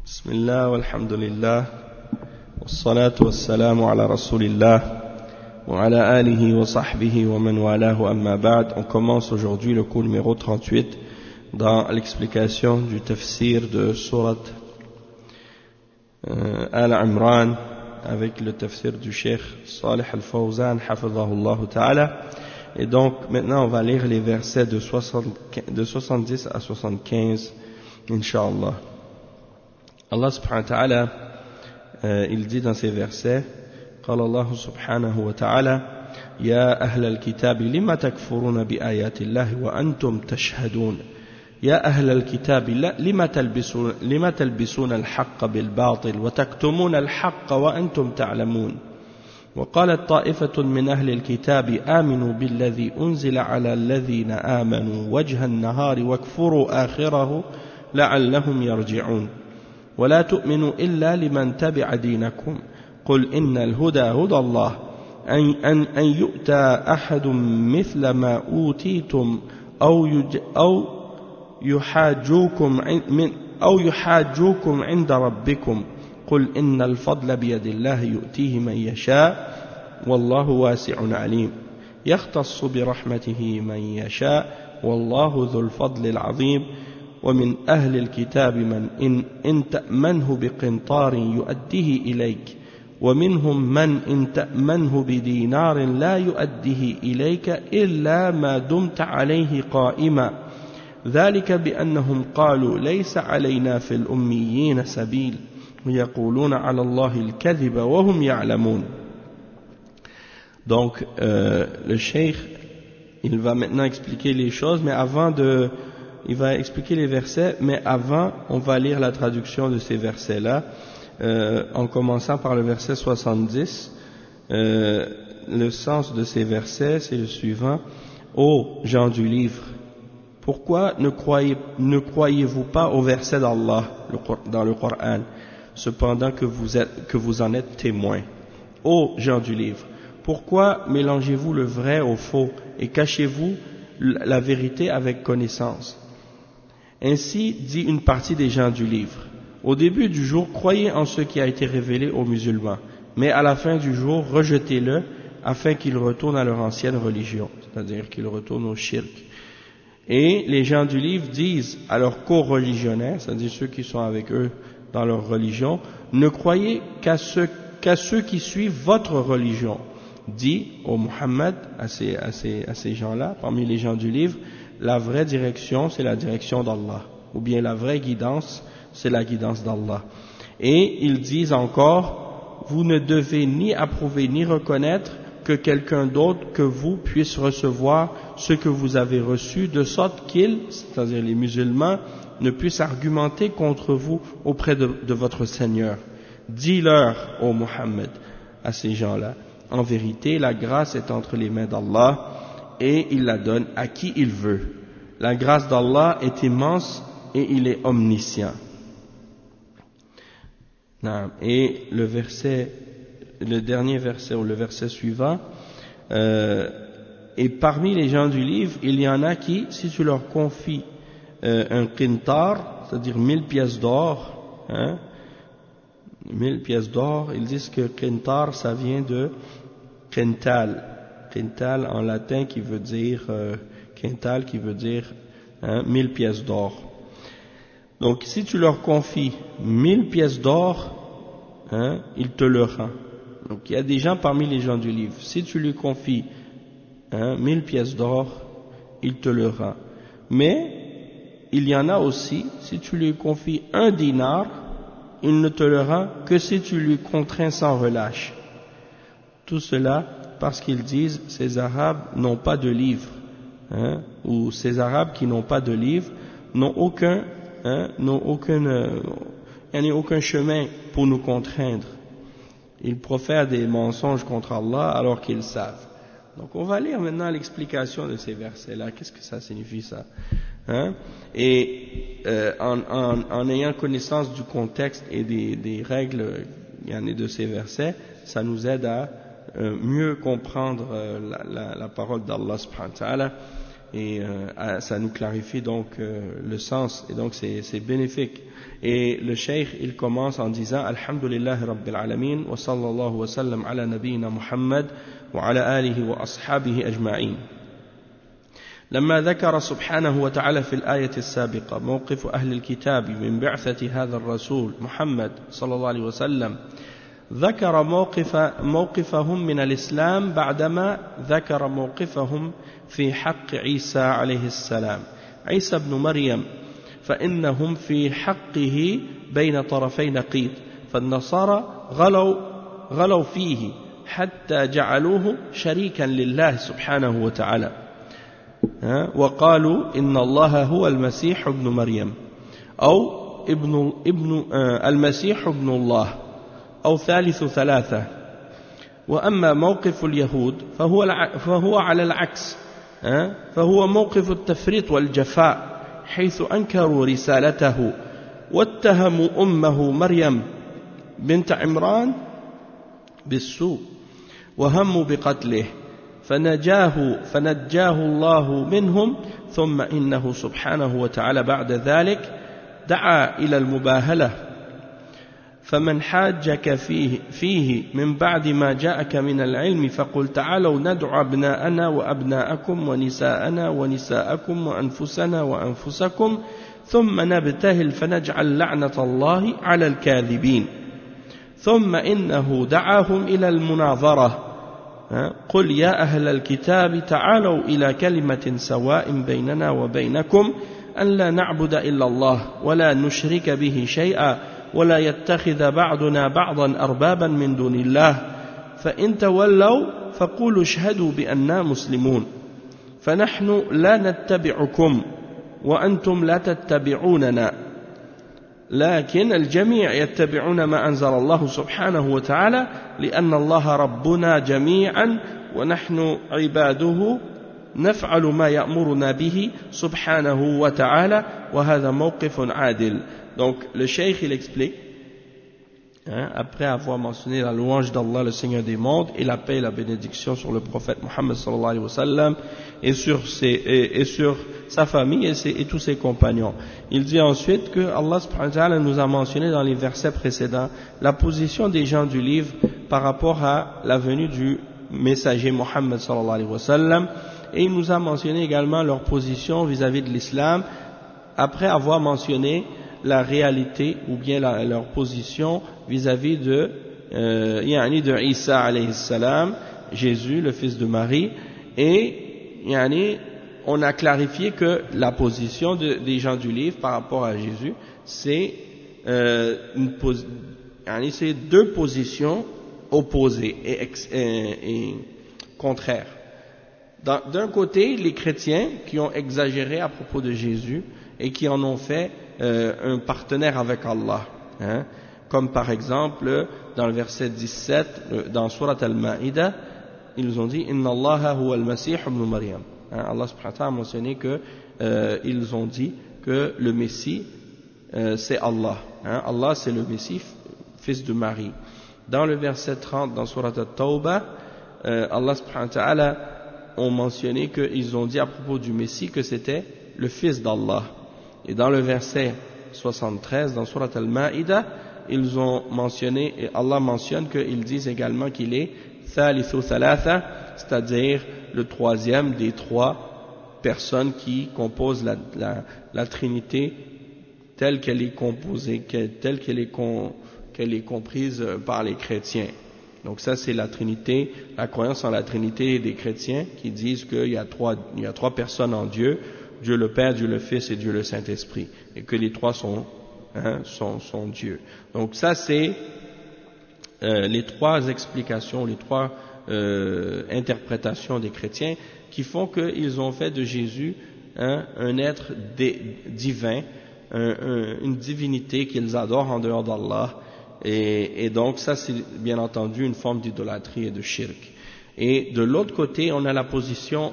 بسم الله والحمد لله والصلاة والسلام على رسول الله وعلى آله وصحبه ومن والاه أما بعد. On commence aujourd'hui le cours numéro 38 dans l'explication du tafsir de Surat Al-Imran avec le tafsir du Cheikh Salih Al-Fawzan hafidhahullah ta'ala. Et donc maintenant on va lire les versets de 70 à 75 Inch'Allah. Allah subhanahu wa ta'ala il dit dans ces versets قال الله سبحانه وتعالى يا أهل الكتاب لما تكفرون بآيات الله وأنتم تشهدون يا أهل الكتاب لما تلبسون الحق بالباطل وتكتمون الحق وأنتم تعلمون وقالت طائفة من أهل الكتاب آمنوا بالذي أنزل على الذين آمنوا وجه النهار واكفروا آخره لعلهم يرجعون ولا تؤمنوا إلا لمن تبع دينكم قل إن الهدى هدى الله أن يؤتى أحد مثل ما أوتيتم أو يحاجوكم عند ربكم قل إن الفضل بيد الله يؤتيه من يشاء والله واسع عليم يختص برحمته من يشاء والله ذو الفضل العظيم ومن أهل الكتاب من إن تأمنه بقنطار يؤديه إليك ومنهم من إن تأمنه بدينار لا يؤديه إليك إلا ما دمت عليه قائما ذلك بأنهم قالوا ليس علينا في الأميين سبيل ويقولون على الله الكذب وهم يعلمون. Donc le cheikh il va maintenant expliquer les choses, mais il va expliquer les versets, mais avant, on va lire la traduction de ces versets-là, en commençant par le verset 70. Le sens de ces versets, c'est le suivant. Ô gens du livre, pourquoi ne croyez-vous pas au verset d'Allah dans le Coran, cependant que vous en êtes témoins? Ô gens du livre, pourquoi mélangez-vous le vrai au faux et cachez-vous la vérité avec connaissance? Ainsi dit une partie des gens du livre. Au début du jour, croyez en ce qui a été révélé aux musulmans, mais à la fin du jour, rejetez-le afin qu'ils retournent à leur ancienne religion, c'est-à-dire qu'ils retournent au shirk. Et les gens du livre disent à leurs co-religionnaires, c'est-à-dire ceux qui sont avec eux dans leur religion, ne croyez qu'à ceux qui suivent votre religion. Dit au Muhammad à ces gens-là, parmi les gens du livre, la vraie direction, c'est la direction d'Allah, ou bien la vraie guidance, c'est la guidance d'Allah. Et ils disent encore, vous ne devez ni approuver ni reconnaître que quelqu'un d'autre que vous puisse recevoir ce que vous avez reçu, de sorte qu'ils, c'est-à-dire les musulmans, ne puissent argumenter contre vous auprès de votre Seigneur. Dis-leur, ô Muhammad, à ces gens-là, en vérité, la grâce est entre les mains d'Allah, et il la donne à qui il veut. La grâce d'Allah est immense et il est omniscient. Et le dernier verset ou le verset suivant, et parmi les gens du livre, il y en a qui, si tu leur confies un qintar, c'est-à-dire 1000 pièces d'or, 1000 pièces d'or, ils disent que qintar ça vient de quintal. Quintal en latin qui veut dire 1000 pièces d'or. Donc si tu leur confies 1000 pièces d'or, il te le rend. Donc il y a des gens parmi les gens du livre, si tu lui confies 1000 pièces d'or, il te le rend. Mais il y en a aussi, si tu lui confies 1 dinar, il ne te le rend que si tu lui contrains sans relâche. Tout cela parce qu'ils disent ces Arabes n'ont pas de livre, ou ces Arabes qui n'ont pas de livre n'ont aucun chemin pour nous contraindre. Ils profèrent des mensonges contre Allah alors qu'ils savent. Donc on va lire maintenant l'explication de ces versets-là. Qu'est-ce que ça signifie ça? Et en ayant connaissance du contexte et des règles de ces versets, ça nous aide à mieux comprendre la parole d'Allah subhanahu wa ta'ala ça nous clarifie donc le sens, et donc c'est bénéfique. Et le cheikh, il commence en disant Alhamdulillah Rabbil Alamin wa sallallahu wa sallam ala nabiyyina Muhammad wa ala alihi wa ashabihi ajma'in. لما ذكر سبحانه وتعالى في الآية السابقة موقف أهل الكتاب من بعثة هذا الرسول محمد صلى الله عليه وسلم ذكر موقفهم من الإسلام بعدما ذكر موقفهم في حق عيسى عليه السلام عيسى بن مريم فإنهم في حقه بين طرفي نقيض فالنصارى غلوا فيه حتى جعلوه شريكا لله سبحانه وتعالى وقالوا إن الله هو المسيح ابن مريم أو المسيح ابن الله أو ثالث ثلاثة. وأما موقف اليهود فهو على العكس فهو موقف التفريط والجفاء حيث أنكروا رسالته واتهموا أمه مريم بنت عمران بالسوء وهموا بقتله فنجاه الله منهم ثم إنه سبحانه وتعالى بعد ذلك دعا إلى المباهلة فمن حاجك فيه من بعد ما جاءك من العلم فقل تعالوا ندعو أبناءنا وأبناءكم ونساءنا ونساءكم وأنفسنا وأنفسكم ثم نبتهل فنجعل لعنة الله على الكاذبين ثم إنه دعاهم إلى المناظرة قل يا أهل الكتاب تعالوا إلى كلمة سواء بيننا وبينكم أن لا نعبد إلا الله ولا نشرك به شيئا ولا يتخذ بعضنا بعضا أربابا من دون الله فإن تولوا فقولوا اشهدوا بأننا مسلمون فنحن لا نتبعكم وأنتم لا تتبعوننا لكن الجميع يتبعون ما أنزل الله سبحانه وتعالى لأن الله ربنا جميعا ونحن عباده نفعل ما يأمرنا به سبحانه وتعالى وهذا موقف عادل. Donc le cheikh il explique après avoir mentionné la louange d'Allah le Seigneur des mondes et la paix et la bénédiction sur le prophète Mohammed sallallahu alayhi wa sallam et sur sa famille et tous ses compagnons. Il dit ensuite que Allah subhanahu wa ta'ala nous a mentionné dans les versets précédents la position des gens du livre par rapport à la venue du messager Mohammed sallallahu alayhi wa sallam, et il nous a mentionné également leur position vis-à-vis de l'islam après avoir mentionné la réalité ou bien leur position vis-à-vis de Isa alayhi salam, Jésus le fils de Marie, et on a clarifié que la position des gens du livre par rapport à Jésus c'est c'est deux positions opposées et contraires. D'un côté, les chrétiens qui ont exagéré à propos de Jésus et qui en ont fait un partenaire avec Allah, comme par exemple dans le verset 17 dans Surat Al-Ma'ida, ils ont dit Inna Allaha huwa al-Masih ibn Maryam. Allah subhanahu wa ta'ala a mentionné que ils ont dit que le Messie c'est Allah, Allah c'est le Messie fils de Marie. Dans le verset 30 dans Surat At-Tawbah, Allah subhanahu wa ta'ala ont mentionné qu'ils ont dit à propos du Messie que c'était le fils d'Allah. Et dans le verset 73 dans Surat Al-Ma'ida, ils ont mentionné, et Allah mentionne qu'ils disent également qu'il est Thalithu Thalatha, c'est-à-dire le troisième des trois personnes qui composent la Trinité telle qu'elle est composée, telle qu'elle est comprise par les chrétiens. Donc ça c'est la Trinité, la croyance en la Trinité des chrétiens qui disent qu'il y a trois personnes en Dieu, Dieu le Père, Dieu le Fils et Dieu le Saint-Esprit, et que les trois sont Dieu. Donc ça c'est les trois explications, les trois interprétations des chrétiens qui font qu'ils ont fait de Jésus un être divin, une divinité qu'ils adorent en dehors d'Allah, et donc ça c'est bien entendu une forme d'idolâtrie et de shirk. Et de l'autre côté on a la position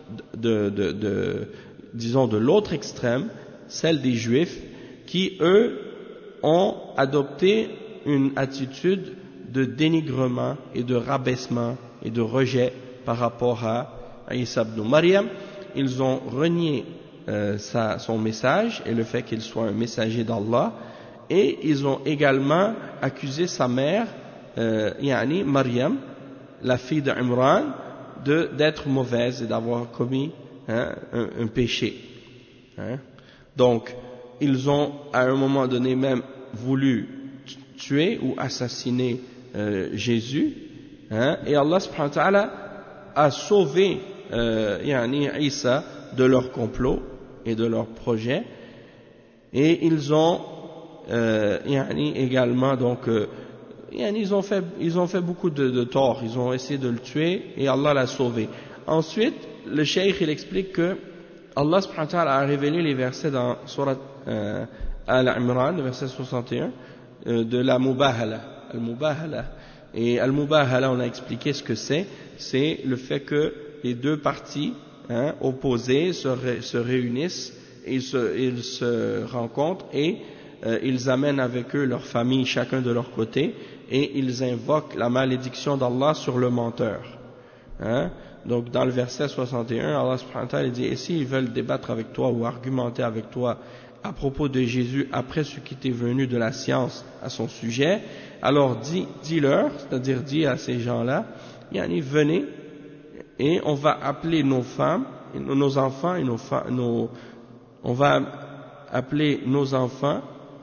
disons de l'autre extrême, celle des Juifs qui eux ont adopté une attitude de dénigrement et de rabaissement et de rejet par rapport à Isa ibn Maryam, ils ont renié son message et le fait qu'il soit un messager d'Allah, et ils ont également accusé sa mère, yani Maryam, la fille d'Imran, d'être mauvaise et d'avoir commis un péché. Donc, ils ont à un moment donné même voulu tuer ou assassiner Jésus, et Allah subhanahu wa ta'ala a sauvé Isa de leur complot et de leur projet, et ils ont également donc ils ont fait beaucoup de tort, ils ont essayé de le tuer et Allah l'a sauvé. Ensuite, le cheikh il explique que Allah subhanahu wa ta'ala a révélé les versets dans Surat Al-Imran, le verset 61, de la Mubahala. Al-Mubahala. Et Al-Mubahala, on a expliqué ce que c'est le fait que les deux parties opposées se réunissent, et ils se rencontrent et ils amènent avec eux leur famille, chacun de leur côté, et ils invoquent la malédiction d'Allah sur le menteur. Donc dans le verset 61, Allah subhanahu wa ta'ala dit: et s'ils veulent débattre avec toi ou argumenter avec toi à propos de Jésus après ce qui t'est venu de la science à son sujet, alors dis-leur, c'est-à-dire dis à ces gens-là, venez et on va appeler nos femmes, nos enfants et on va appeler nos enfants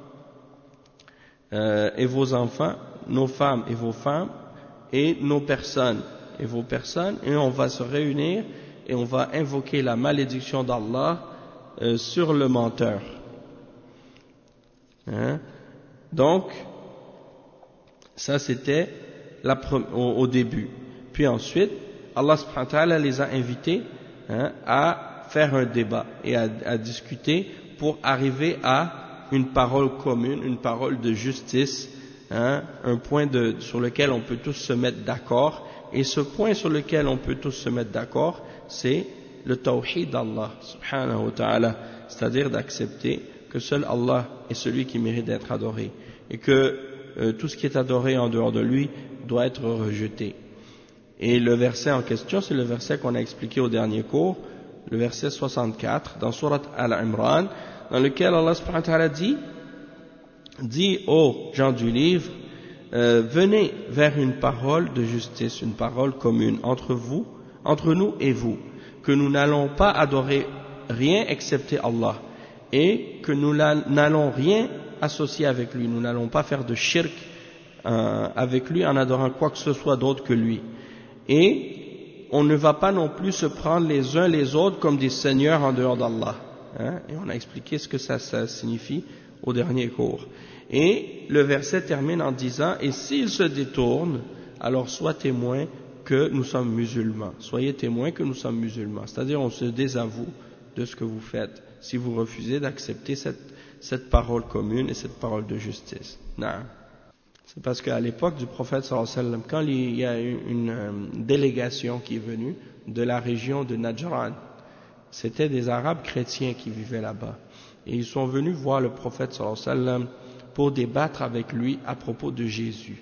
et vos enfants, nos femmes et vos femmes, et nos personnes et vos personnes, et on va se réunir et on va invoquer la malédiction d'Allah sur le menteur. Donc, ça c'était au début. Puis ensuite, Allah subhanahu wa ta'ala les a invités à faire un débat et à discuter pour arriver à une parole commune, une parole de justice, un point sur lequel on peut tous se mettre d'accord. Et ce point sur lequel on peut tous se mettre d'accord, c'est le tawhid d'Allah subhanahu wa ta'ala, c'est-à-dire d'accepter que seul Allah est celui qui mérite d'être adoré et que tout ce qui est adoré en dehors de lui doit être rejeté. Et le verset en question, c'est le verset qu'on a expliqué au dernier cours, le verset 64 dans Surat Al-Imran, dans lequel Allah subhanahu wa ta'ala dit aux gens du livre: venez vers une parole de justice, une parole commune entre nous et vous, que nous n'allons pas adorer rien excepté Allah, et que nous n'allons rien associer avec lui, nous n'allons pas faire de shirk avec lui en adorant quoi que ce soit d'autre que lui, et on ne va pas non plus se prendre les uns les autres comme des seigneurs en dehors d'Allah. Et on a expliqué ce que ça signifie au dernier cours. Et le verset termine en disant: et s'ils se détournent, alors sois témoin que nous sommes musulmans. Soyez témoins que nous sommes musulmans. C'est-à-dire, on se désavoue de ce que vous faites si vous refusez d'accepter cette parole commune et cette parole de justice. Non. C'est parce qu'à l'époque du prophète sallallahu alayhi wa sallam, quand il y a eu une délégation qui est venue de la région de Najran, c'était des Arabes chrétiens qui vivaient là-bas. Et ils sont venus voir le prophète sallallahu alayhi wa sallam pour débattre avec lui à propos de Jésus.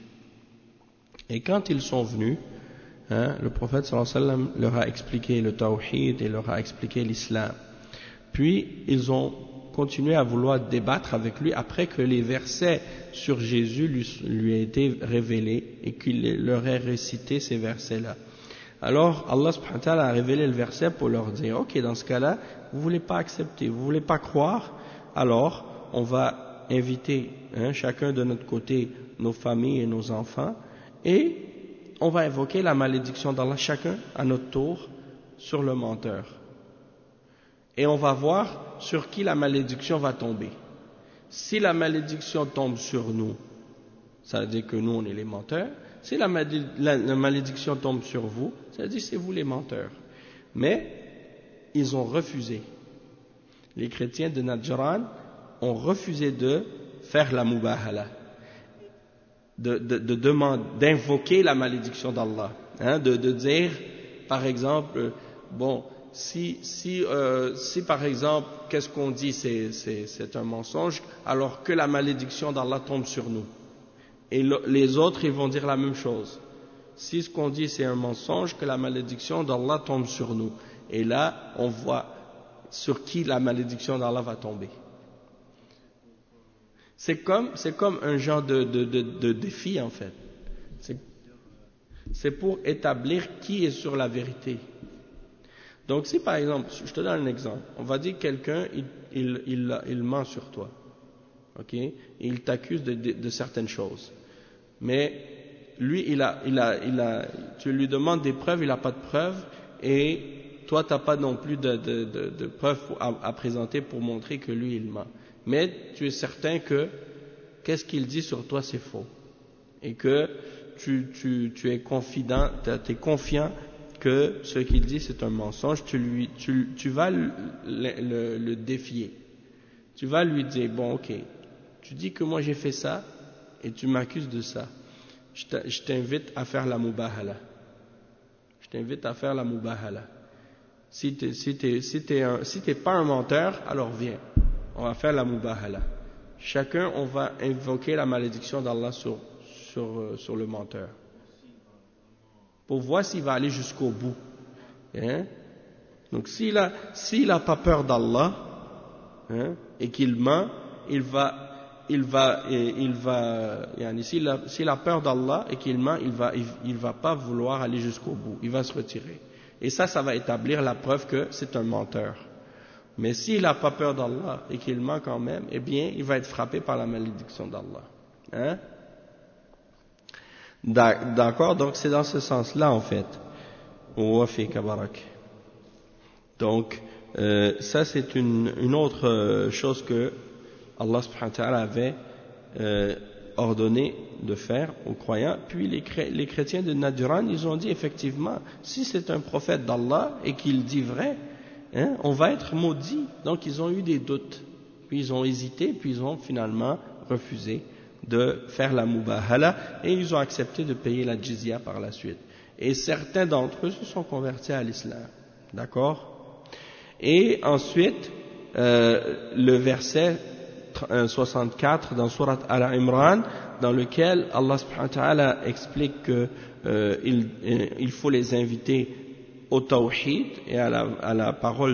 Et quand ils sont venus, le prophète sallallahu alayhi wa sallam leur a expliqué le tawhid et leur a expliqué l'islam. Puis ils ont continué à vouloir débattre avec lui après que les versets sur Jésus lui aient été révélés et qu'il leur ait récité ces versets-là. Alors Allah subhanahu wa ta'ala a révélé le verset pour leur dire: ok, dans ce cas-là, vous voulez pas accepter, vous voulez pas croire, alors on va inviter chacun de notre côté nos familles et nos enfants, et on va invoquer la malédiction d'Allah chacun à notre tour sur le menteur. Et on va voir sur qui la malédiction va tomber. Si la malédiction tombe sur nous, ça veut dire que nous on est les menteurs. Si la malédiction tombe sur vous, ça veut dire que c'est vous les menteurs. Mais ils ont refusé. Les chrétiens de Najran ont refusé de faire la mubahala, d'invoquer la malédiction d'Allah, de dire, par exemple, bon, si par exemple, qu'est-ce qu'on dit, c'est un mensonge, alors que la malédiction d'Allah tombe sur nous. Et les autres, ils vont dire la même chose. Si ce qu'on dit c'est un mensonge, que la malédiction d'Allah tombe sur nous. Et là, on voit sur qui la malédiction d'Allah va tomber. C'est comme un genre de défi en fait. C'est pour établir qui est sur la vérité. Donc si par exemple, je te donne un exemple, on va dire que quelqu'un il ment sur toi, ok, et il t'accuse de certaines choses, mais lui tu lui demandes des preuves, il n'a pas de preuves, et toi tu n'as pas non plus de preuves à présenter pour montrer que lui il ment. Mais tu es certain que qu'est-ce qu'il dit sur toi c'est faux, et que tu es confident, tu es confiant que ce qu'il dit c'est un mensonge. Tu vas le défier, tu vas lui dire bon ok, tu dis que moi j'ai fait ça et tu m'accuses de ça, je t'invite à faire la mubahala, si t'es pas un menteur, alors viens, on va faire la mubahala. Chacun, on va invoquer la malédiction d'Allah sur le menteur, pour voir s'il va aller jusqu'au bout. Hein? Donc s'il a pas peur d'Allah, hein, et qu'il ment, s'il a peur d'Allah et qu'il ment, il va pas vouloir aller jusqu'au bout, il va se retirer. Et ça va établir la preuve que c'est un menteur. Mais s'il n'a pas peur d'Allah et qu'il ment quand même, eh bien, il va être frappé par la malédiction d'Allah. Hein? D'accord, donc c'est dans ce sens-là en fait. Donc ça c'est une autre chose que Allah subhanahu wa ta'ala avait ordonné de faire aux croyants. Puis les chrétiens de Najran, ils ont dit effectivement, si c'est un prophète d'Allah et qu'il dit vrai, hein, on va être maudit. Donc ils ont eu des doutes, puis ils ont hésité, puis ils ont finalement refusé de faire la mubahala et ils ont accepté de payer la jizya par la suite. Et certains d'entre eux se sont convertis à l'islam. D'accord? Et ensuite, le verset 64 dans Surat Al-Imran, dans lequel Allah subhanahu wa ta'ala explique que il faut les inviter au tawhid et à la parole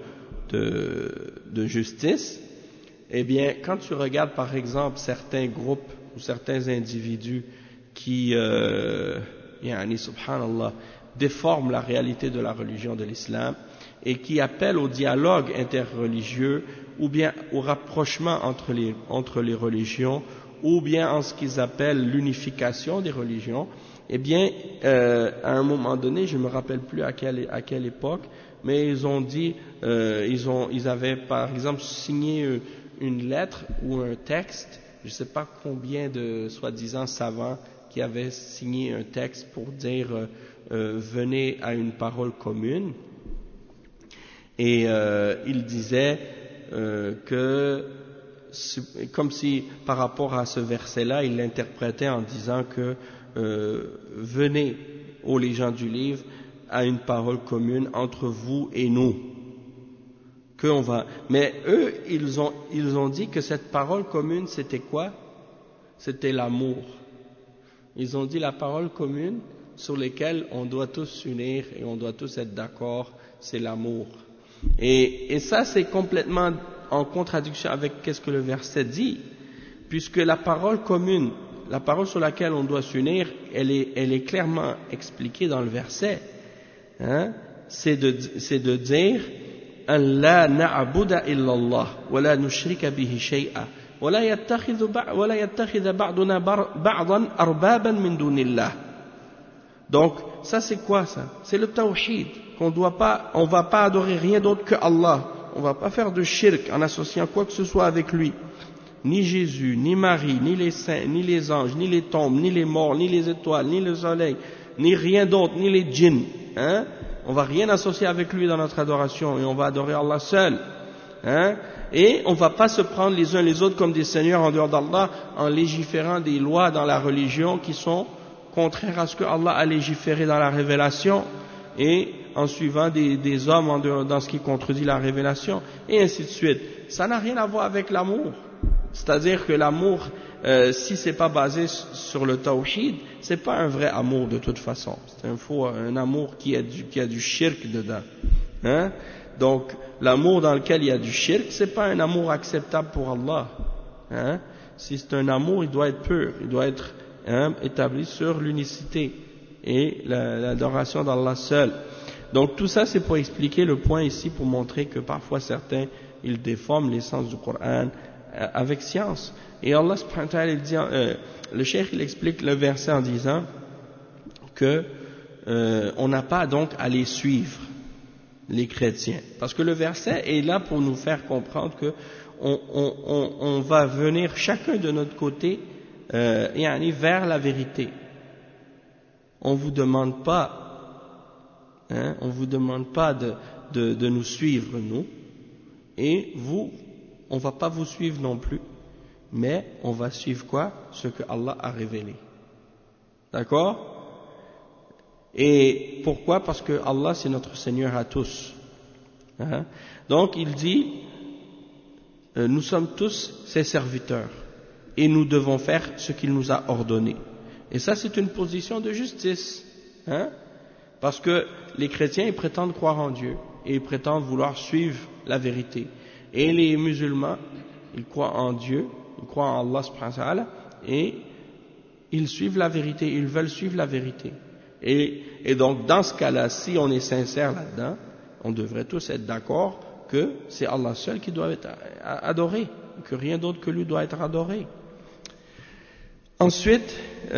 de justice. Eh bien, quand tu regardes par exemple certains groupes ou certains individus qui, subhanallah, déforment la réalité de la religion de l'islam et qui appellent au dialogue interreligieux ou bien au rapprochement entre les religions ou bien en ce qu'ils appellent l'unification des religions, eh bien, à un moment donné, je ne me rappelle plus à quelle époque, mais ils ont dit, ils avaient par exemple signé une lettre ou un texte, je ne sais pas combien de soi-disant savants qui avaient signé un texte pour dire venez à une parole commune, et ils disaient que comme si par rapport à ce verset-là, ils l'interprétaient en disant que venez, ô les gens du livre, à une parole commune entre vous et nous. Mais eux, ils ont dit que cette parole commune, c'était quoi? C'était l'amour. Ils ont dit la parole commune sur laquelle on doit tous s'unir et on doit tous être d'accord, c'est l'amour. Et ça, c'est complètement en contradiction avec ce que le verset dit, puisque la parole commune, la parole sur laquelle on doit s'unir, elle est clairement expliquée dans le verset. Hein? C'est de dire أن لا نعبد إلا الله ولا نشرك به شيئا ولا يتخذ بعضنا بعضا أربابا من دون الله. Donc ça c'est quoi ça? C'est le tawhid, on va pas adorer rien d'autre que Allah, on va pas faire de shirk en associant quoi que ce soit avec lui, ni Jésus, ni Marie, ni les saints, ni les anges, ni les tombes, ni les morts, ni les étoiles, ni le soleil, ni rien d'autre, ni les djinns, hein? On va rien associer avec lui dans notre adoration et on va adorer Allah seul, hein? Et on va pas se prendre les uns les autres comme des seigneurs en dehors d'Allah en légiférant des lois dans la religion qui sont contraires à ce que Allah a légiféré dans la révélation et en suivant des hommes dans ce qui contredit la révélation et ainsi de suite. Ça n'a rien à voir avec l'amour. C'est-à-dire que l'amour, si c'est pas basé sur le tawhid, c'est pas un vrai amour de toute façon. C'est un amour qui a du shirk dedans. Hein? Donc, l'amour dans lequel il y a du shirk, c'est pas un amour acceptable pour Allah. Hein? Si c'est un amour, il doit être pur, il doit être établi sur l'unicité et l'adoration d'Allah seul. Donc tout ça c'est pour expliquer le point ici, pour montrer que parfois certains ils déforment l'essence du Coran avec science. Et Allah subhanahu wa ta'ala dit, le cheikh il explique le verset en disant que on n'a pas donc à les suivre, les chrétiens, parce que le verset est là pour nous faire comprendre que on va venir chacun de notre côté vers la vérité. On vous demande pas de nous suivre, nous, et vous, on va pas vous suivre non plus, mais on va suivre quoi? Ce que Allah a révélé. D'accord? Et pourquoi? Parce que Allah c'est notre Seigneur à tous. Donc il dit, nous sommes tous ses serviteurs et nous devons faire ce qu'il nous a ordonné. Et ça c'est une position de justice, parce que les chrétiens ils prétendent croire en Dieu et ils prétendent vouloir suivre la vérité, et les musulmans ils croient en Dieu, ils croient en Allah subhanahu wa ta'ala, et ils suivent la vérité, ils veulent suivre la vérité. Et donc dans ce cas-là, si on est sincère là-dedans, on devrait tous être d'accord que c'est Allah seul qui doit être adoré, que rien d'autre que lui doit être adoré. Ensuite,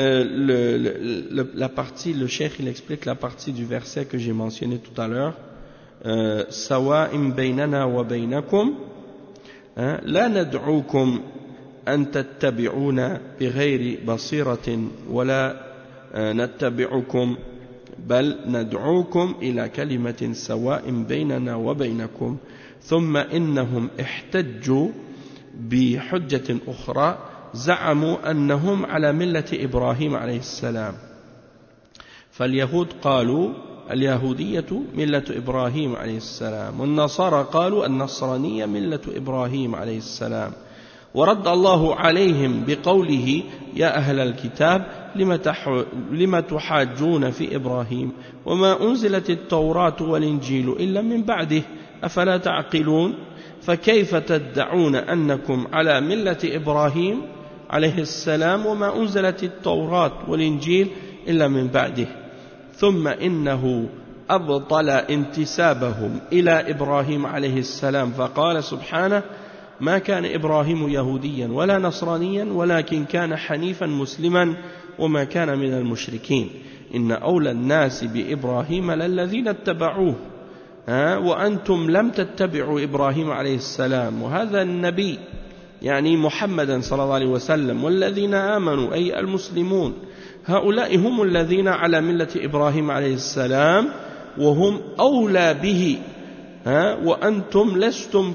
la partie, le cheikh il explique la partie du verset que j'ai mentionné tout à l'heure. Sawa'im baynana wa baynakum la nad'ukum an tattabi'una bighayri basiratin wa la nattabi'ukum bal nad'ukum ila kalimatin sawa'im baynana wa baynakum thumma innahum ihtajju bi hujjatin ukhra زعموا أنهم على ملة إبراهيم عليه السلام فاليهود قالوا اليهودية ملة إبراهيم عليه السلام والنصارى قالوا النصرانية ملة إبراهيم عليه السلام ورد الله عليهم بقوله يا أهل الكتاب لم تحاجون في إبراهيم وما أنزلت التوراة والإنجيل إلا من بعده أفلا تعقلون فكيف تدعون أنكم على ملة إبراهيم عليه السلام وما أنزلت التوراة والإنجيل إلا من بعده ثم إنه أبطل انتسابهم إلى إبراهيم عليه السلام فقال سبحانه ما كان إبراهيم يهوديا ولا نصرانيا ولكن كان حنيفا مسلما وما كان من المشركين إن أولى الناس بإبراهيم للذين اتبعوه وأنتم لم تتبعوا إبراهيم عليه السلام وهذا النبي يعني محمدا صلى الله عليه وسلم والذين آمنوا أي المسلمون هؤلاء هم الذين على ملة إبراهيم عليه السلام وهم أولى به وأنتم لستم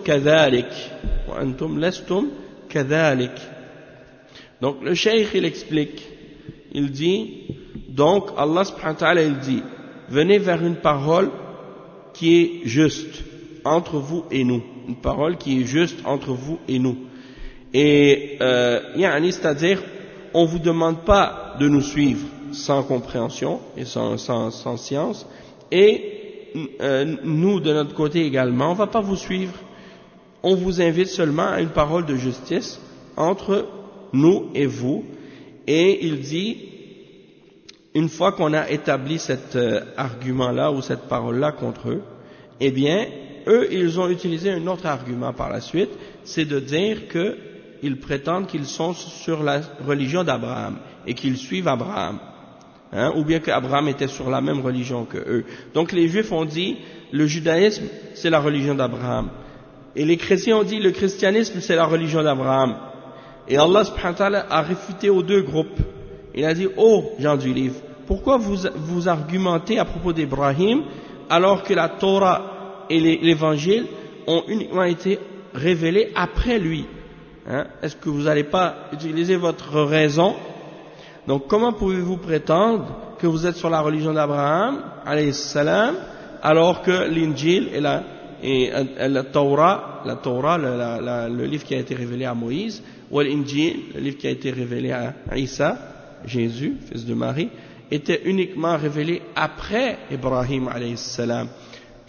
كذلك. Donc le cheikh il explique, il dit donc Allah subhanahu wa ta'ala il dit venez vers une parole qui est juste entre vous et nous, une parole qui est juste entre vous et nous. Et c'est-à-dire on vous demande pas de nous suivre sans compréhension et sans science, et nous de notre côté également on va pas vous suivre, on vous invite seulement à une parole de justice entre nous et vous. Et il dit, une fois qu'on a établi cet argument-là ou cette parole-là contre eux, eh bien, eux, ils ont utilisé un autre argument par la suite, c'est de dire qu'ils prétendent qu'ils sont sur la religion d'Abraham et qu'ils suivent Abraham, ou bien qu'Abraham était sur la même religion que eux. Donc les Juifs ont dit, le judaïsme, c'est la religion d'Abraham. Et les chrétiens ont dit, le christianisme, c'est la religion d'Abraham. Et Allah subhanahu wa ta'ala a réfuté aux deux groupes. Il a dit, oh, gens du livre, pourquoi vous argumentez à propos d'Ibrahim alors que la Torah et l'évangile ont uniquement été révélés après lui? Est-ce que vous n'allez pas utiliser votre raison? Donc comment pouvez-vous prétendre que vous êtes sur la religion d'Abraham, alayhi salam, alors que l'Injil et la Torah, le livre qui a été révélé à Moïse, ou l'Injil, le livre qui a été révélé à Isa, Jésus, fils de Marie, était uniquement révélé après Ibrahim alayhi salam.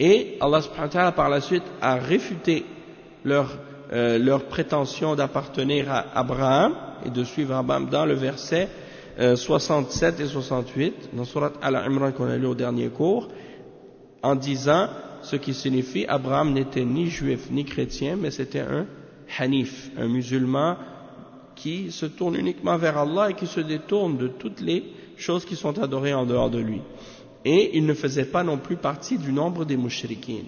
Et Allah subhanahu wa ta'ala par la suite a réfuté leur prétention d'appartenir à Abraham et de suivre Abraham dans le verset 67 et 68 dans Surat Al-Imran qu'on a lu au dernier cours, en disant ce qui signifie Abraham n'était ni juif ni chrétien, mais c'était un hanif, un musulman qui se tourne uniquement vers Allah et qui se détourne de toutes les choses qui sont adorées en dehors de lui. Et il ne faisait pas non plus partie du nombre des mushrikines.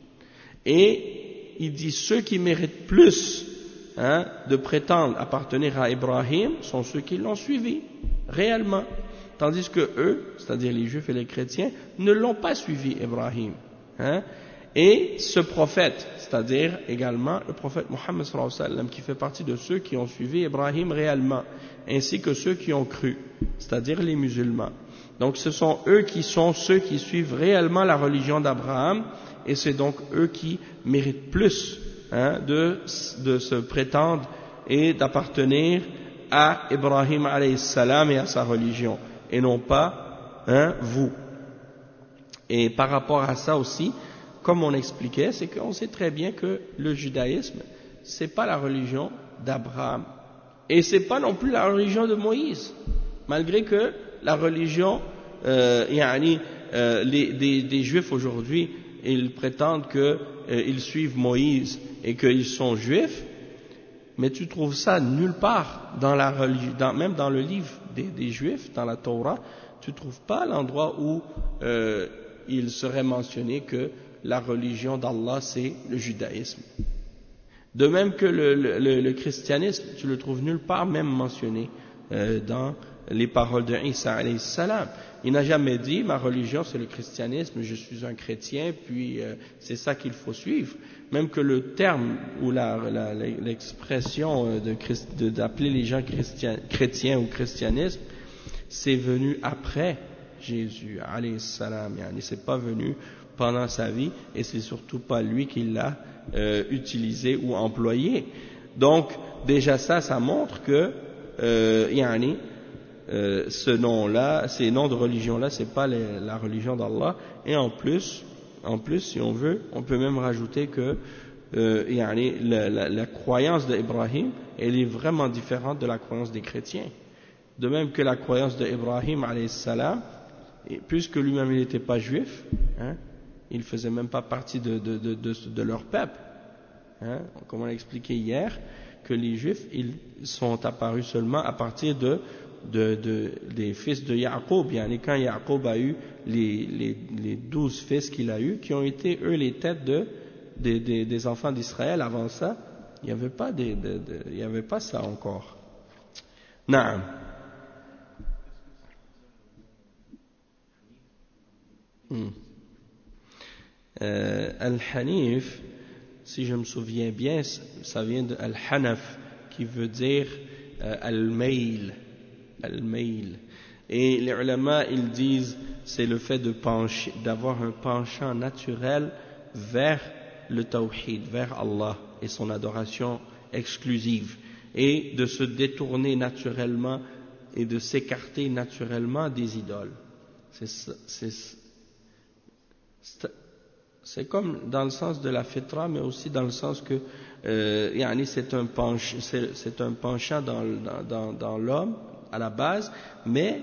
Et il dit ceux qui méritent plus de prétendre appartenir à Ibrahim sont ceux qui l'ont suivi réellement, tandis que eux, c'est-à-dire les juifs et les chrétiens, ne l'ont pas suivi Ibrahim. Et ce prophète, c'est-à-dire également le prophète Mohammed sallallahu alayhi wa sallam, qui fait partie de ceux qui ont suivi Ibrahim réellement, ainsi que ceux qui ont cru, c'est-à-dire les musulmans. Donc ce sont eux qui sont ceux qui suivent réellement la religion d'Abraham, et c'est donc eux qui méritent plus de se prétendre et d'appartenir à Ibrahim alayhi salam et à sa religion, et non pas vous. Et par rapport à ça aussi, comme on expliquait, c'est qu'on sait très bien que le judaïsme, c'est pas la religion d'Abraham, et c'est pas non plus la religion de Moïse, malgré que la religion, des juifs aujourd'hui, ils prétendent qu'ils suivent Moïse et qu'ils sont juifs, mais tu trouves ça nulle part dans la religion, même dans le livre des juifs, dans la Torah, tu trouves pas l'endroit où il serait mentionné que la religion d'Allah c'est le judaïsme. De même que le christianisme, tu le trouves nulle part même mentionné dans les paroles de Isa alayhi salam. Il n'a jamais dit ma religion c'est le christianisme, je suis un chrétien, puis c'est ça qu'il faut suivre. Même que le terme ou l'expression d'appeler les gens chrétiens ou christianisme, c'est venu après Jésus alayhi salam. C'est pas venu pendant sa vie et c'est surtout pas lui qui l'a utilisé ou employé. Donc déjà ça montre que ce nom-là, ces noms de religion-là, c'est pas la religion d'Allah. Et en plus, si on veut, on peut même rajouter que la croyance d'Ibrahim, elle est vraiment différente de la croyance des chrétiens. De même que la croyance d'Ibrahim alayhi salam, puisque lui-même il n'était pas juif, il ne faisait même pas partie de leur peuple. Comme on l'a expliqué hier, que les juifs ils sont apparus seulement à partir des fils de Yaqub. Quand Yaqub a eu les 12 fils qu'il a eu, qui ont été eux les têtes des enfants d'Israël. Avant ça, il n'y avait pas ça encore. Naam. Al-Hanif, si je me souviens bien, ça vient de Al-Hanaf, qui veut dire Al-Mail. Al-Mail. Et les ulama, ils disent, c'est le fait d'avoir un penchant naturel vers le tawhid, vers Allah et son adoration exclusive, et de se détourner naturellement et de s'écarter naturellement des idoles. C'est comme dans le sens de la fitra, mais aussi dans le sens que c'est un penchant dans l'homme à la base, mais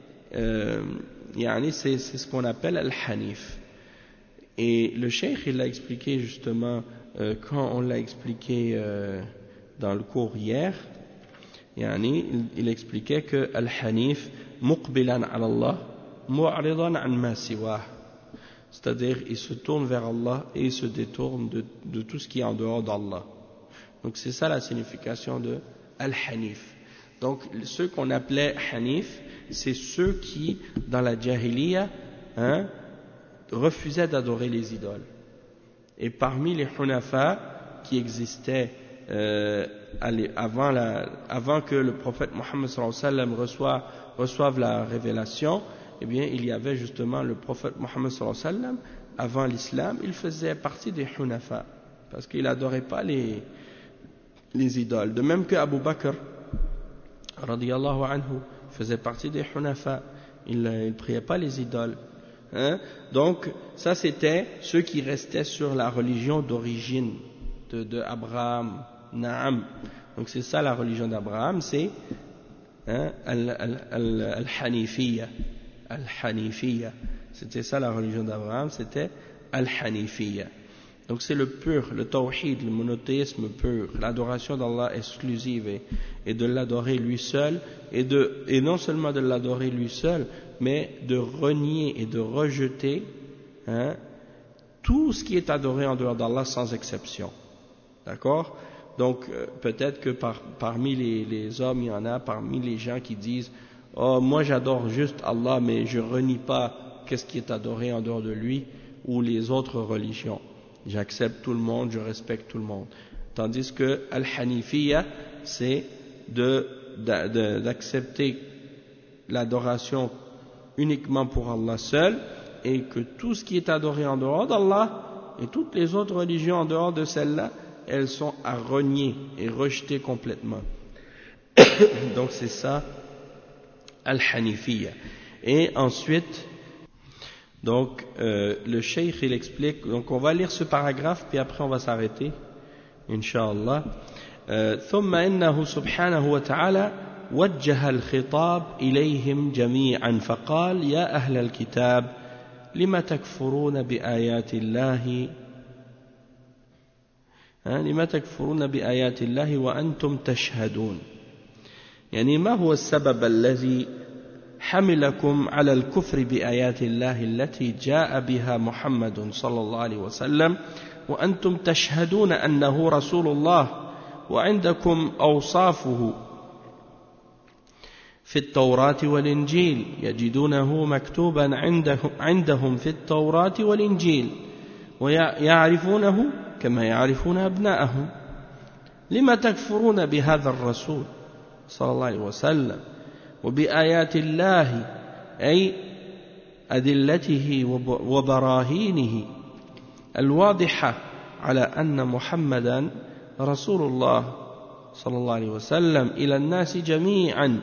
c'est ce qu'on appelle al-hanif. Et le cheikh il l'a expliqué justement quand on l'a expliqué dans le cours hier. Il expliquait que al-hanif muqbilan ala Allah mu'ridan an ma siwah. C'est-à-dire, il se tourne vers Allah et il se détourne de tout ce qui est en dehors d'Allah. Donc c'est ça la signification de Al-Hanif. Donc ceux qu'on appelait Hanif, c'est ceux qui, dans la Jahiliya, refusaient d'adorer les idoles. Et parmi les Hunafa qui existaient avant que le prophète Mohammed sallallahu alayhi wa sallam reçoive la révélation, eh bien, il y avait justement le prophète Mohammed sallallahu alayhi wa sallam, avant l'islam, il faisait partie des Hunafa, parce qu'il n'adorait pas les idoles. De même que Abu Bakr, radiyallahu anhu, faisait partie des Hunafa, il ne priait pas les idoles. Hein? Donc, ça c'était ceux qui restaient sur la religion d'origine de Abraham, Naam. Donc c'est ça la religion d'Abraham, c'est Al-Hanifiyya. Al-Hanifiyya. C'était ça la religion d'Abraham, c'était Al-Hanifiyya. Donc c'est le pur, le tawhid, le monothéisme pur, l'adoration d'Allah exclusive et de l'adorer lui seul, et non seulement de l'adorer lui seul, mais de renier et de rejeter tout ce qui est adoré en dehors d'Allah sans exception. D'accord? Donc peut-être que parmi les hommes, il y en a parmi les gens qui disent « Oh, moi j'adore juste Allah, mais je renie pas qu'est-ce qui est adoré en dehors de lui ou les autres religions. J'accepte tout le monde, je respecte tout le monde. » Tandis que Al-Hanifiyya, c'est d'accepter l'adoration uniquement pour Allah seul, et que tout ce qui est adoré en dehors d'Allah et toutes les autres religions en dehors de celle-là, elles sont à renier et rejeter complètement. Donc c'est ça Al-Hanifiyya. Et ensuite, donc le cheikh il explique, donc on va lire ce paragraphe puis après on va s'arrêter Inch'Allah. ثم إنه سبحانه وتعالى وجه الخطاب إليهم جميعا فقال يا أهل الكتاب لم تكفرون بآيات الله وأنتم تشهدون. يعني ما هو السبب الذي حملكم على الكفر بآيات الله التي جاء بها محمد صلى الله عليه وسلم وأنتم تشهدون أنه رسول الله وعندكم أوصافه في التوراة والإنجيل يجدونه مكتوبا عندهم في التوراة والإنجيل ويعرفونه كما يعرفون أبناءهم. لما تكفرون بهذا الرسول صلى الله عليه وسلم وبآيات الله أي أدلته وبراهينه الواضحة على أن محمدا رسول الله صلى الله عليه وسلم إلى الناس جميعا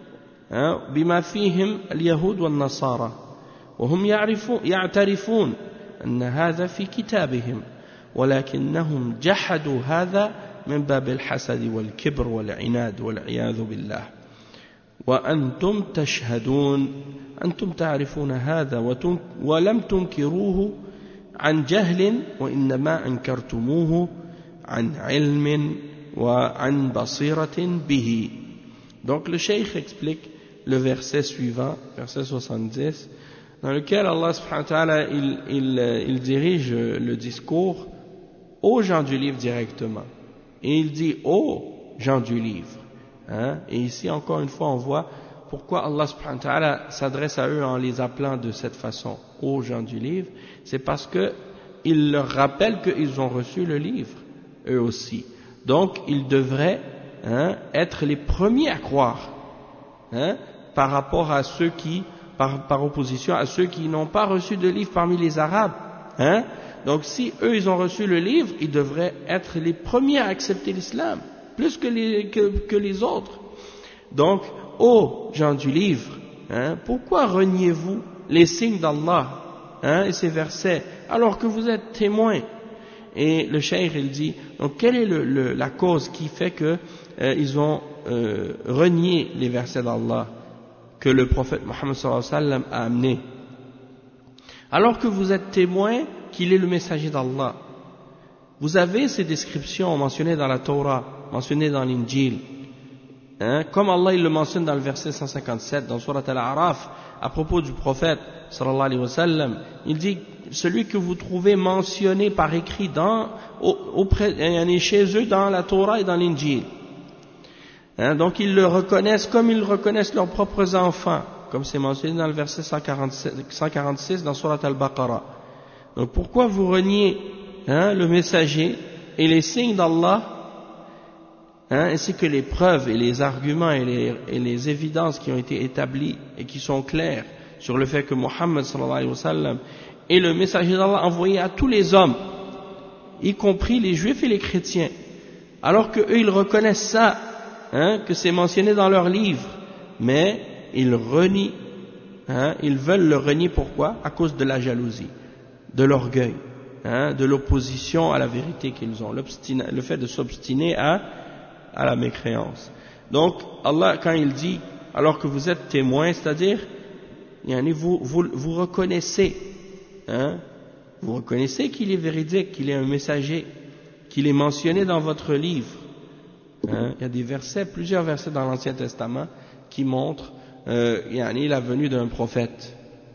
بما فيهم اليهود والنصارى وهم يعترفون أن هذا في كتابهم ولكنهم جحدوا هذا من باب الحسد والكبر والعناد والعياذ بالله. وأنتم تشهدون أنتم تعرفون هذا ولم تنكروه عن جهل وإنما أنكرتموه عن علم وعن بصيرة به. Donc le cheikh explique le verset suivant, verset 70, dans lequel Allah subhanahu wa ta'ala il dirige le discours aux gens du livre directement. Et il dit aux gens du livre. Et ici encore une fois on voit pourquoi Allah subhanahu wa ta'ala s'adresse à eux en les appelant de cette façon, aux gens du livre. C'est parce que il leur rappelle qu'ils ont reçu le livre, eux aussi. Donc ils devraient être les premiers à croire, par rapport à ceux qui, par opposition à ceux qui n'ont pas reçu de livre parmi les Arabes. Donc si eux ils ont reçu le livre, ils devraient être les premiers à accepter l'islam, plus que les autres. Donc, ô gens du livre, pourquoi reniez-vous les signes d'Allah et ces versets alors que vous êtes témoins? Et le cheikh il dit, donc quelle est la cause qui fait que ils ont renié les versets d'Allah que le prophète Mohammed sallallahu alayhi wa sallam a amené, alors que vous êtes témoins qu'il est le messager d'Allah? Vous avez ces descriptions mentionnées dans la Torah, mentionnées dans l'Injil, comme Allah il le mentionne dans le verset 157 dans Surat Al-A'raf à propos du prophète sallallahu alayhi wa sallam. Il dit, celui que vous trouvez mentionné par écrit chez eux dans la Torah et dans l'Injil. Donc ils le reconnaissent comme ils reconnaissent leurs propres enfants, comme c'est mentionné dans le verset 146 dans Surat Al-Baqarah. Donc pourquoi vous reniez le messager et les signes d'Allah, ainsi que les preuves et les arguments et les évidences qui ont été établies et qui sont claires sur le fait que Muhammad sallallahu alayhi wa sallam est le messager d'Allah envoyé à tous les hommes, y compris les juifs et les chrétiens, alors que eux ils reconnaissent ça, que c'est mentionné dans leurs livres, mais ils renient ils veulent le renier. Pourquoi? À cause de la jalousie, de l'orgueil, de l'opposition à la vérité qu'ils ont, le fait de s'obstiner à la mécréance. Donc Allah, quand il dit alors que vous êtes témoins, c'est-à-dire vous reconnaissez, vous reconnaissez qu'il est véridique, qu'il est un messager, qu'il est mentionné dans votre livre. Il y a des versets, plusieurs versets dans l'Ancien Testament qui montrent la venue d'un prophète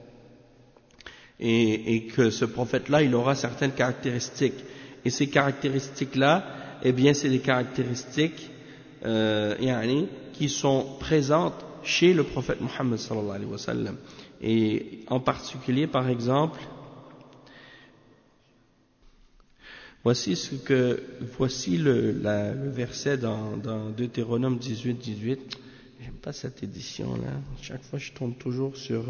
et que ce prophète-là, il aura certaines caractéristiques. Et ces caractéristiques-là, eh bien, c'est des caractéristiques qui sont présentes chez le prophète Mohammed sallallahu alayhi wa sallam. Et en particulier, par exemple, voici le verset dans Deutéronome 18. J'aime pas cette édition-là. Chaque fois, je tombe toujours sur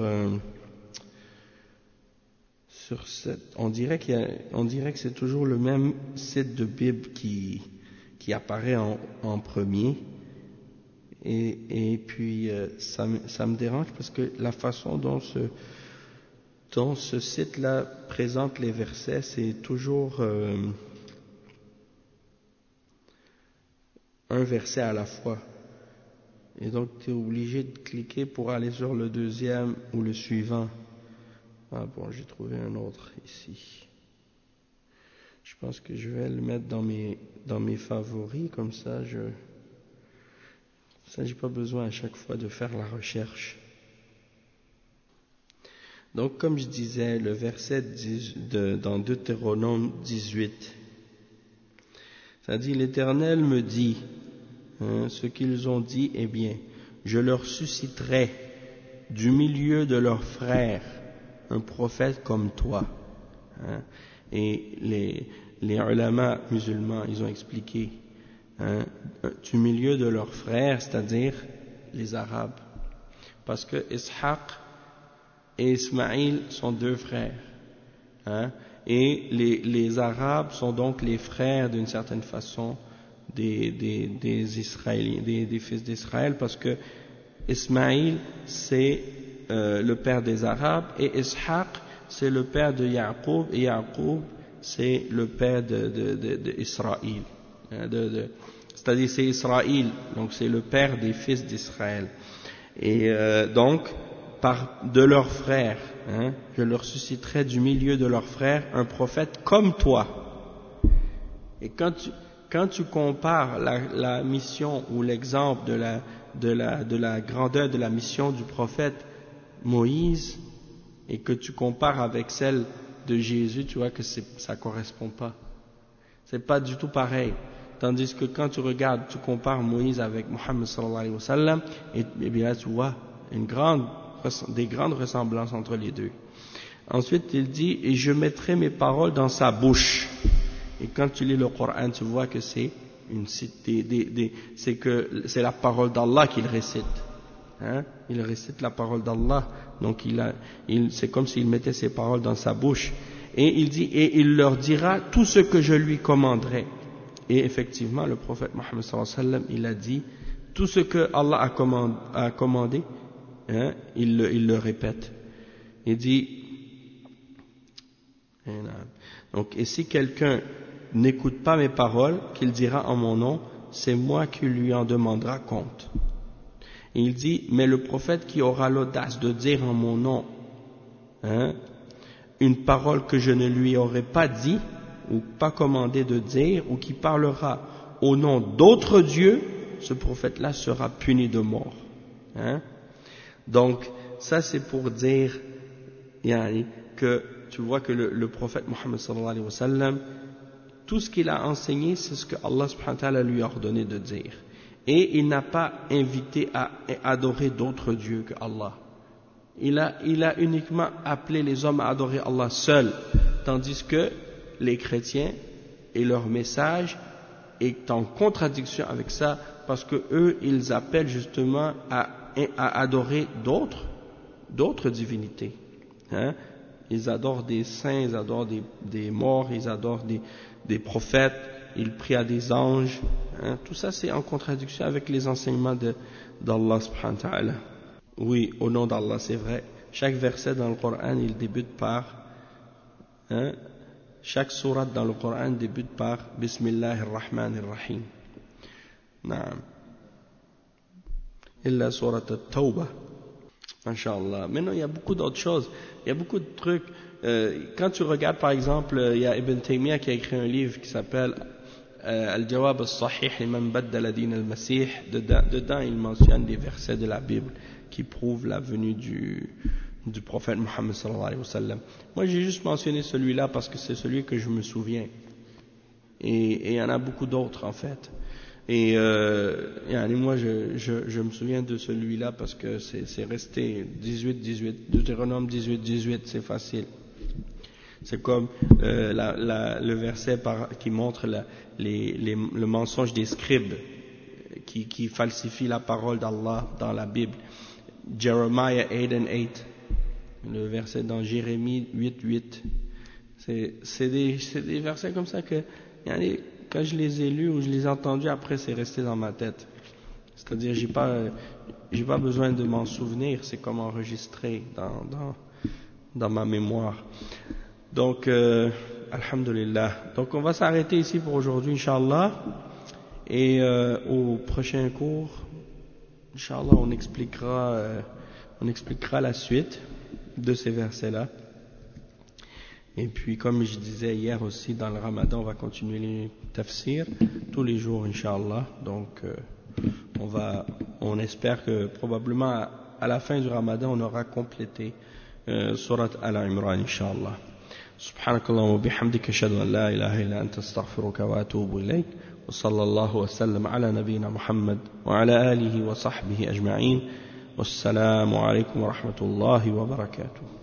cette. On dirait que c'est toujours le même site de Bible qui apparaît en premier. Et puis ça me dérange parce que la façon dont ce site-là présente les versets, c'est toujours un verset à la fois. Et donc tu es obligé de cliquer pour aller sur le deuxième ou le suivant. Ah bon, j'ai trouvé un autre ici. Je pense que je vais le mettre dans mes favoris, comme ça j'ai pas besoin à chaque fois de faire la recherche. Donc, comme je disais, le verset dans Deutéronome 18, ça dit, l'Éternel me dit, ce qu'ils ont dit, eh bien, je leur susciterai du milieu de leurs frères un prophète comme toi. Et les ulama musulmans, ils ont expliqué, du milieu de leurs frères, c'est-à-dire les Arabes. Parce que Ishaq et Ismaïl sont deux frères. Et les Arabes sont donc les frères d'une certaine façon des Israéliens, des fils d'Israël, parce que Ismaïl c'est le père des Arabes et Ishaq c'est le père de Yaqub et Yaqub c'est le père d'Israël. C'est-à-dire c'est Israël, donc c'est le père des fils d'Israël. Et donc de leurs frères, je leur susciterai du milieu de leurs frères un prophète comme toi. Et quand tu compares la mission ou l'exemple de la grandeur de la mission du prophète Moïse et que tu compares avec celle de Jésus, tu vois que ça correspond pas. C'est pas du tout pareil. Tandis que quand tu regardes, tu compares Moïse avec Mohammed sallallahu alayhi wa sallam, et bien là tu vois des grandes ressemblances entre les deux. Ensuite il dit, et je mettrai mes paroles dans sa bouche. Et quand tu lis le Coran, tu vois que c'est c'est la parole d'Allah qu'il récite. Il récite la parole d'Allah. Donc c'est comme s'il mettait ses paroles dans sa bouche. Et il dit, et il leur dira tout ce que je lui commanderai. Et effectivement, le prophète Mohammed sallallahu alayhi wa sallam, il a dit, tout ce que Allah a commandé, il le répète. Il dit, donc, et si quelqu'un n'écoute pas mes paroles, qu'il dira en mon nom, c'est moi qui lui en demandera compte. Et il dit, mais le prophète qui aura l'audace de dire en mon nom, une parole que je ne lui aurais pas dit, ou pas commandé de dire, ou qui parlera au nom d'autres dieux, ce prophète-là sera puni de mort. Donc, ça c'est pour dire, que tu vois que le prophète Mohammed sallallahu alayhi wa sallam, tout ce qu'il a enseigné, c'est ce que Allah subhanahu wa ta'ala lui a ordonné de dire. Et il n'a pas invité à adorer d'autres dieux que Allah. Il a uniquement appelé les hommes à adorer Allah seul, tandis que les chrétiens et leur message est en contradiction avec ça, parce que eux, ils appellent justement à adorer d'autres divinités. Ils adorent des saints, ils adorent des morts, ils adorent des prophètes, ils prient à des anges. Tout ça, c'est en contradiction avec les enseignements d'Allah subhanahu wa ta'ala. Oui, au nom d'Allah, c'est vrai. chaque verset dans le Coran, il débute par, chaque sourate dans le Coran débute par Bismillahir Rahmanir Rahim. Naam. Illa surat at-Tawbah. Masha'Allah. Maintenant, il y a beaucoup d'autres choses. Il y a beaucoup de trucs. Quand tu regardes, par exemple, il y a Ibn Taymiyyah qui a écrit un livre qui s'appelle Al-Jawab al-Sahih liman baddala din al-Masih. Dedans, il mentionne des versets de la Bible qui prouvent la venue du prophète Muhammad sallallahu alayhi wa sallam. Moi, j'ai juste mentionné celui-là parce que c'est celui que je me souviens. Et il y en a beaucoup d'autres, en fait. Et moi, je me souviens de celui-là parce que c'est resté 18, Deutéronome 18, c'est facile. C'est comme le verset qui montre le mensonge des scribes qui falsifient la parole d'Allah dans la Bible. Jeremiah 8:8, le verset dans Jérémie 8:8. C'est des versets comme ça que quand je les ai lus ou je les ai entendus, après c'est resté dans ma tête. C'est-à-dire j'ai pas besoin de m'en souvenir, c'est comme enregistré dans ma mémoire. Donc alhamdulillah. Donc on va s'arrêter ici pour aujourd'hui, Inch'Allah, et au prochain cours, Inch'Allah, on expliquera la suite de ces versets-là. Et puis, comme je disais hier aussi, dans le Ramadan, on va continuer les tafsirs tous les jours, Inch'Allah. Donc, on espère que probablement à la fin du Ramadan, on aura complété Surat Al-Imran, Inch'Allah. Subhanakallahu wa bihamdika ashhadu an la ilaha illa anta astaghfiruka wa atubu ilayk. Wa sallallahu wa sallam ala nabiyyina Muhammad wa ala alihi wa sahbihi ajma'in. Wassalamu alaykum wa rahmatullahi wa barakatuh.